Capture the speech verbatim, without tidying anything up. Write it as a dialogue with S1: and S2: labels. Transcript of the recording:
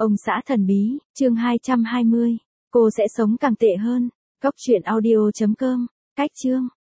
S1: Ông xã thần bí, chương hai trăm hai mươi. Cô sẽ sống càng tệ hơn. Góc truyện audio chấm com. Cách chương.